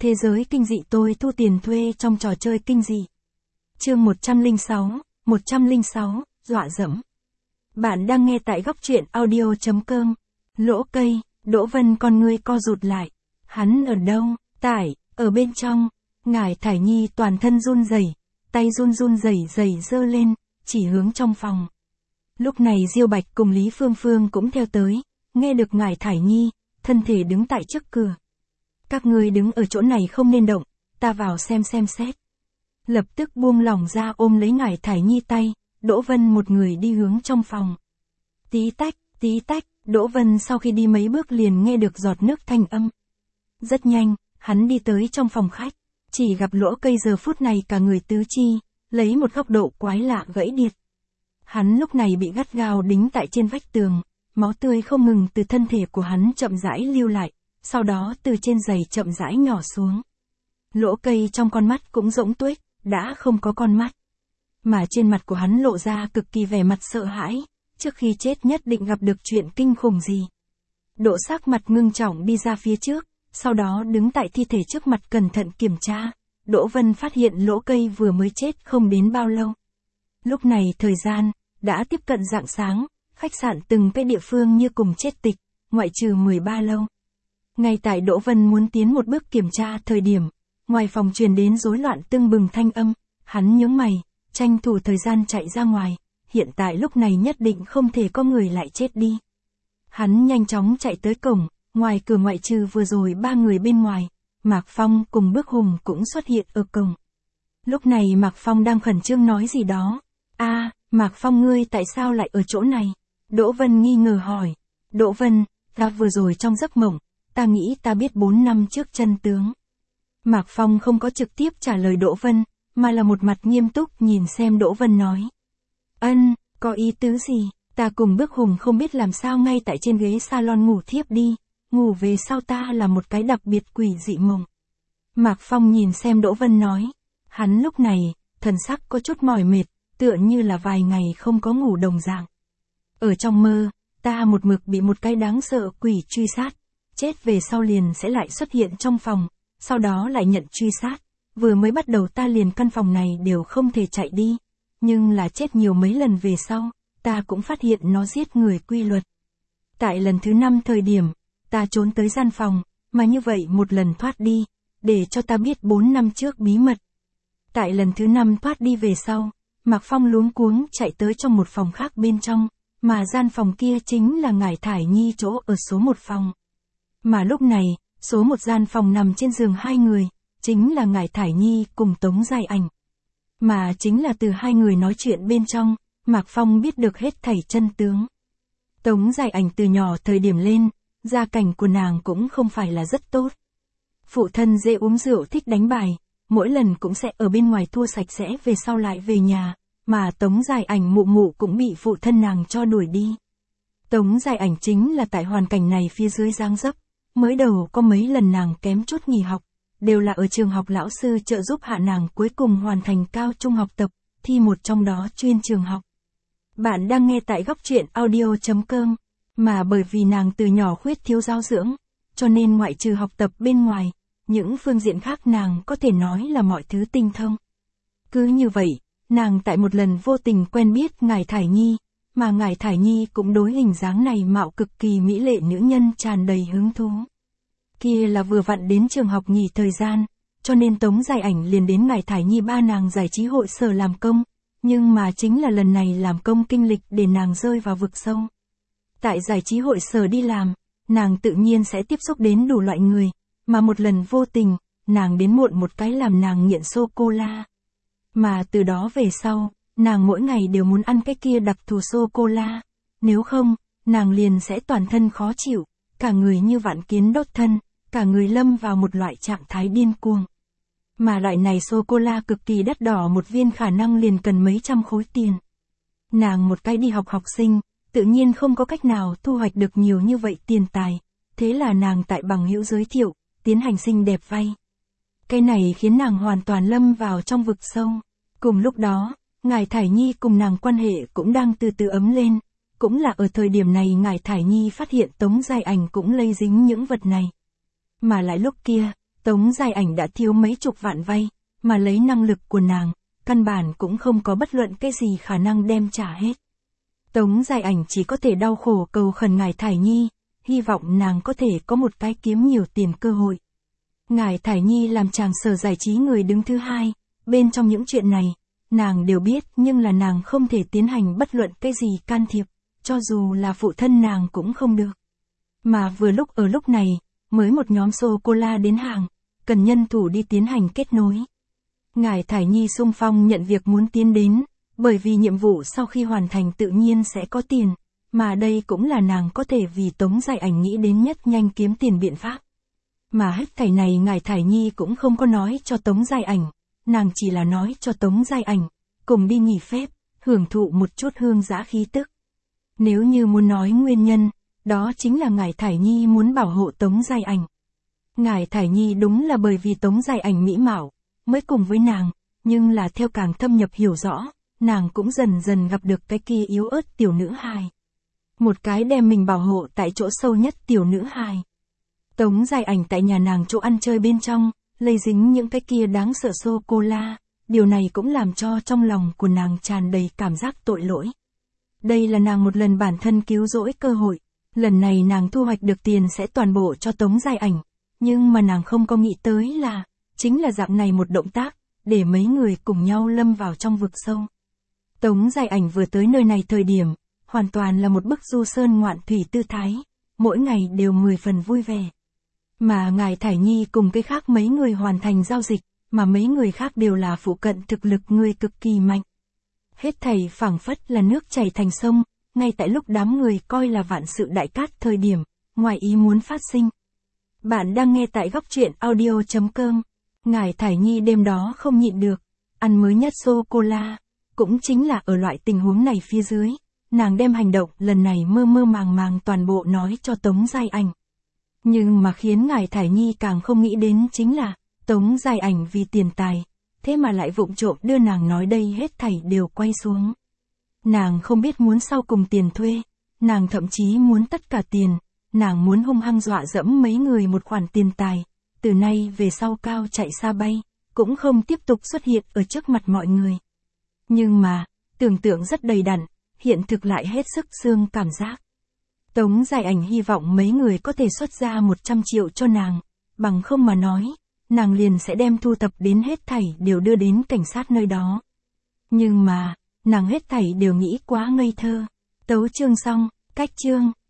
Thế giới kinh dị tôi thu tiền thuê trong trò chơi kinh dị. Chương 106, dọa dẫm. Bạn đang nghe tại góc truyện audio.com. Lỗ cây, Đỗ Vân con ngươi co rụt lại. Hắn ở đâu? Ở bên trong. Ngải Thải Nhi toàn thân run rẩy, tay run rẩy giơ lên, chỉ hướng trong phòng. Lúc này Diêu Bạch cùng Lý Phương Phương cũng theo tới, nghe được Ngải Thải Nhi, thân thể đứng tại trước cửa. Các ngươi đứng ở chỗ này không nên động, ta vào xem xét. Lập tức buông lỏng ra ôm lấy Ngải Thải Nhi tay, Đỗ Vân một người đi hướng trong phòng. Tí tách, Đỗ Vân sau khi đi mấy bước liền nghe được giọt nước thanh âm. Rất nhanh, hắn đi tới trong phòng khách, chỉ gặp Lỗ Cây giờ phút này cả người tứ chi, lấy một góc độ quái lạ gãy điệt. Hắn lúc này bị gắt gao đính tại trên vách tường, máu tươi không ngừng từ thân thể của hắn chậm rãi lưu lại, sau đó từ trên giày chậm rãi nhỏ xuống. Lỗ Cây trong con mắt cũng rỗng tuếch, đã không có con mắt. Mà trên mặt của hắn lộ ra cực kỳ vẻ mặt sợ hãi, trước khi chết nhất định gặp được chuyện kinh khủng gì. Độ sắc mặt ngưng trọng đi ra phía trước, sau đó đứng tại thi thể trước mặt cẩn thận kiểm tra. Đỗ Vân phát hiện Lỗ Cây vừa mới chết không đến bao lâu. Lúc này thời gian đã tiếp cận rạng sáng, khách sạn từng cái địa phương như cùng chết tịch, ngoại trừ 13 lâu. Ngay tại Đỗ Vân muốn tiến một bước kiểm tra thời điểm, ngoài phòng truyền đến rối loạn tưng bừng thanh âm, hắn nhướng mày, tranh thủ thời gian chạy ra ngoài, hiện tại lúc này nhất định không thể có người lại chết đi. Hắn nhanh chóng chạy tới cổng, ngoài cửa ngoại trừ vừa rồi 3 người bên ngoài, Mạc Phong cùng Bước Hùng cũng xuất hiện ở cổng. Lúc này Mạc Phong đang khẩn trương nói gì đó. Mạc Phong ngươi tại sao lại ở chỗ này? Đỗ Vân nghi ngờ hỏi. Đỗ Vân, ta vừa rồi trong giấc mộng, ta nghĩ ta biết 4 năm trước chân tướng. Mạc Phong không có trực tiếp trả lời Đỗ Vân, mà là một mặt nghiêm túc nhìn xem Đỗ Vân nói. Có ý tứ gì? Ta cùng Bước Hùng không biết làm sao ngay tại trên ghế salon ngủ thiếp đi, ngủ về sau ta là một cái đặc biệt quỷ dị mộng. Mạc Phong nhìn xem Đỗ Vân nói. Hắn lúc này, thần sắc có chút mỏi mệt, tựa như là vài ngày không có ngủ đồng dạng. Ở trong mơ, ta một mực bị một cái đáng sợ quỷ truy sát, chết về sau liền sẽ lại xuất hiện trong phòng, sau đó lại nhận truy sát. Vừa mới bắt đầu ta liền căn phòng này đều không thể chạy đi, nhưng là chết nhiều mấy lần về sau, ta cũng phát hiện nó giết người quy luật. Tại lần thứ 5 thời điểm, ta trốn tới gian phòng, mà như vậy một lần thoát đi, để cho ta biết 4 năm trước bí mật. Tại lần thứ 5 thoát đi về sau, Mạc Phong luống cuống chạy tới trong một phòng khác bên trong, mà gian phòng kia chính là Ngải Thải Nhi chỗ ở số 1 phòng. Mà lúc này, số 1 gian phòng nằm trên giường 2 người, chính là Ngải Thải Nhi cùng Tống Giai Ảnh. Mà chính là từ 2 người nói chuyện bên trong, Mạc Phong biết được hết thảy chân tướng. Tống Giai Ảnh từ nhỏ thời điểm lên, gia cảnh của nàng cũng không phải là rất tốt. Phụ thân dễ uống rượu thích đánh bài, mỗi lần cũng sẽ ở bên ngoài thua sạch sẽ về sau lại về nhà, mà Tống Giai Ảnh mụ cũng bị phụ thân nàng cho đuổi đi. Tống Giai Ảnh chính là tại hoàn cảnh này phía dưới giáng dấp, mới đầu có mấy lần nàng kém chút nghỉ học, đều là ở trường học lão sư trợ giúp hạ nàng cuối cùng hoàn thành cao trung học tập, thi một trong đó chuyên trường học. Bạn đang nghe tại góc truyện audio.com, mà bởi vì nàng từ nhỏ khuyết thiếu giáo dưỡng, cho nên ngoại trừ học tập bên ngoài, những phương diện khác nàng có thể nói là mọi thứ tinh thông. Cứ như vậy, nàng tại một lần vô tình quen biết Ngải Thải Nhi, mà Ngải Thải Nhi cũng đối hình dáng này mạo cực kỳ mỹ lệ nữ nhân tràn đầy hứng thú. Kia là vừa vặn đến trường học nghỉ thời gian, cho nên Tống Giai Ảnh liền đến Ngải Thải Nhi ba nàng giải trí hội sở làm công, nhưng mà chính là lần này làm công kinh lịch để nàng rơi vào vực sâu. Tại giải trí hội sở đi làm, nàng tự nhiên sẽ tiếp xúc đến đủ loại người, mà một lần vô tình, nàng đến muộn một cái làm nàng nghiện sô-cô-la. Mà từ đó về sau, nàng mỗi ngày đều muốn ăn cái kia đặc thù sô-cô-la, nếu không, nàng liền sẽ toàn thân khó chịu, cả người như vạn kiến đốt thân, cả người lâm vào một loại trạng thái điên cuồng. Mà loại này sô-cô-la cực kỳ đắt đỏ, một viên khả năng liền cần mấy trăm khối tiền. Nàng một cái đi học học sinh, tự nhiên không có cách nào thu hoạch được nhiều như vậy tiền tài, thế là nàng tại bằng hữu giới thiệu, tiến hành xinh đẹp vay. Cái này khiến nàng hoàn toàn lâm vào trong vực sâu. Cùng lúc đó, Ngải Thải Nhi cùng nàng quan hệ cũng đang từ từ ấm lên, cũng là ở thời điểm này Ngải Thải Nhi phát hiện Tống Giai Ảnh cũng lây dính những vật này. Mà lại lúc kia, Tống Giai Ảnh đã thiếu mấy chục vạn vay, mà lấy năng lực của nàng, căn bản cũng không có bất luận cái gì khả năng đem trả hết. Tống Giai Ảnh chỉ có thể đau khổ cầu khẩn ngài Thải Nhi, hy vọng nàng có thể có một cái kiếm nhiều tiền cơ hội. Ngài Thải Nhi làm chàng Sở giải trí người đứng thứ hai, bên trong những chuyện này, nàng đều biết nhưng là nàng không thể tiến hành bất luận cái gì can thiệp, cho dù là phụ thân nàng cũng không được. Mà vừa ở lúc này, mới một nhóm sô-cô-la đến hàng, cần nhân thủ đi tiến hành kết nối. Ngài Thải Nhi xung phong nhận việc muốn tiến đến, bởi vì nhiệm vụ sau khi hoàn thành tự nhiên sẽ có tiền, mà đây cũng là nàng có thể vì Tống Giai Ảnh nghĩ đến nhất nhanh kiếm tiền biện pháp. Mà hết thảy này ngài Thải Nhi cũng không có nói cho Tống Giai Ảnh, nàng chỉ là nói cho Tống Giai Ảnh, cùng đi nghỉ phép, hưởng thụ một chút hương dã khí tức. Nếu như muốn nói nguyên nhân, đó chính là ngài Thải Nhi muốn bảo hộ Tống Giai Ảnh. Ngài Thải Nhi đúng là bởi vì Tống Giai Ảnh mỹ mạo, mới cùng với nàng, nhưng là theo càng thâm nhập hiểu rõ, nàng cũng dần dần gặp được cái kia yếu ớt tiểu nữ hài. Một cái đem mình bảo hộ tại chỗ sâu nhất tiểu nữ hài. Tống Giai Ảnh tại nhà nàng chỗ ăn chơi bên trong, lây dính những cái kia đáng sợ sô-cô-la, điều này cũng làm cho trong lòng của nàng tràn đầy cảm giác tội lỗi. Đây là nàng một lần bản thân cứu rỗi cơ hội, lần này nàng thu hoạch được tiền sẽ toàn bộ cho Tống Giai Ảnh, nhưng mà nàng không có nghĩ tới là, chính là dạng này một động tác, để mấy người cùng nhau lâm vào trong vực sâu. Tống Giai Ảnh vừa tới nơi này thời điểm, hoàn toàn là một bức du sơn ngoạn thủy tư thái, mỗi ngày đều 10 phần vui vẻ. Mà ngài Thải Nhi cùng cái khác mấy người hoàn thành giao dịch, mà mấy người khác đều là phụ cận thực lực người cực kỳ mạnh. Hết thảy phảng phất là nước chảy thành sông, ngay tại lúc đám người coi là vạn sự đại cát thời điểm, ngoài ý muốn phát sinh. Bạn đang nghe tại góc truyện audio.com. Ngài Thải Nhi đêm đó không nhịn được, ăn mới nhất sô-cô-la, cũng chính là ở loại tình huống này phía dưới, nàng đem hành động lần này mơ màng toàn bộ nói cho Tống Giai Ảnh. Nhưng mà khiến ngài Thải Nhi càng không nghĩ đến chính là, Tống Giai Ảnh vì tiền tài, thế mà lại vụng trộm đưa nàng nói đây hết thảy đều quay xuống. Nàng không biết muốn sau cùng tiền thuê, nàng thậm chí muốn tất cả tiền, nàng muốn hung hăng dọa dẫm mấy người một khoản tiền tài, từ nay về sau cao chạy xa bay, cũng không tiếp tục xuất hiện ở trước mặt mọi người. Nhưng mà, tưởng tượng rất đầy đặn, hiện thực lại hết sức xương cảm giác. Tống Giai Ảnh hy vọng mấy người có thể xuất ra 100 triệu cho nàng, bằng không mà nói, nàng liền sẽ đem thu thập đến hết thảy đều đưa đến cảnh sát nơi đó. Nhưng mà, nàng hết thảy đều nghĩ quá ngây thơ. Tấu chương xong, cách chương.